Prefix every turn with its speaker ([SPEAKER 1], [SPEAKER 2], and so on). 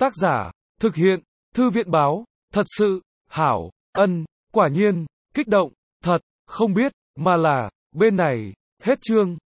[SPEAKER 1] Tác giả, thực hiện, Thư viện báo, thật sự, hảo, quả nhiên, kích động, thật, không biết, mà là, bên này, hết chương.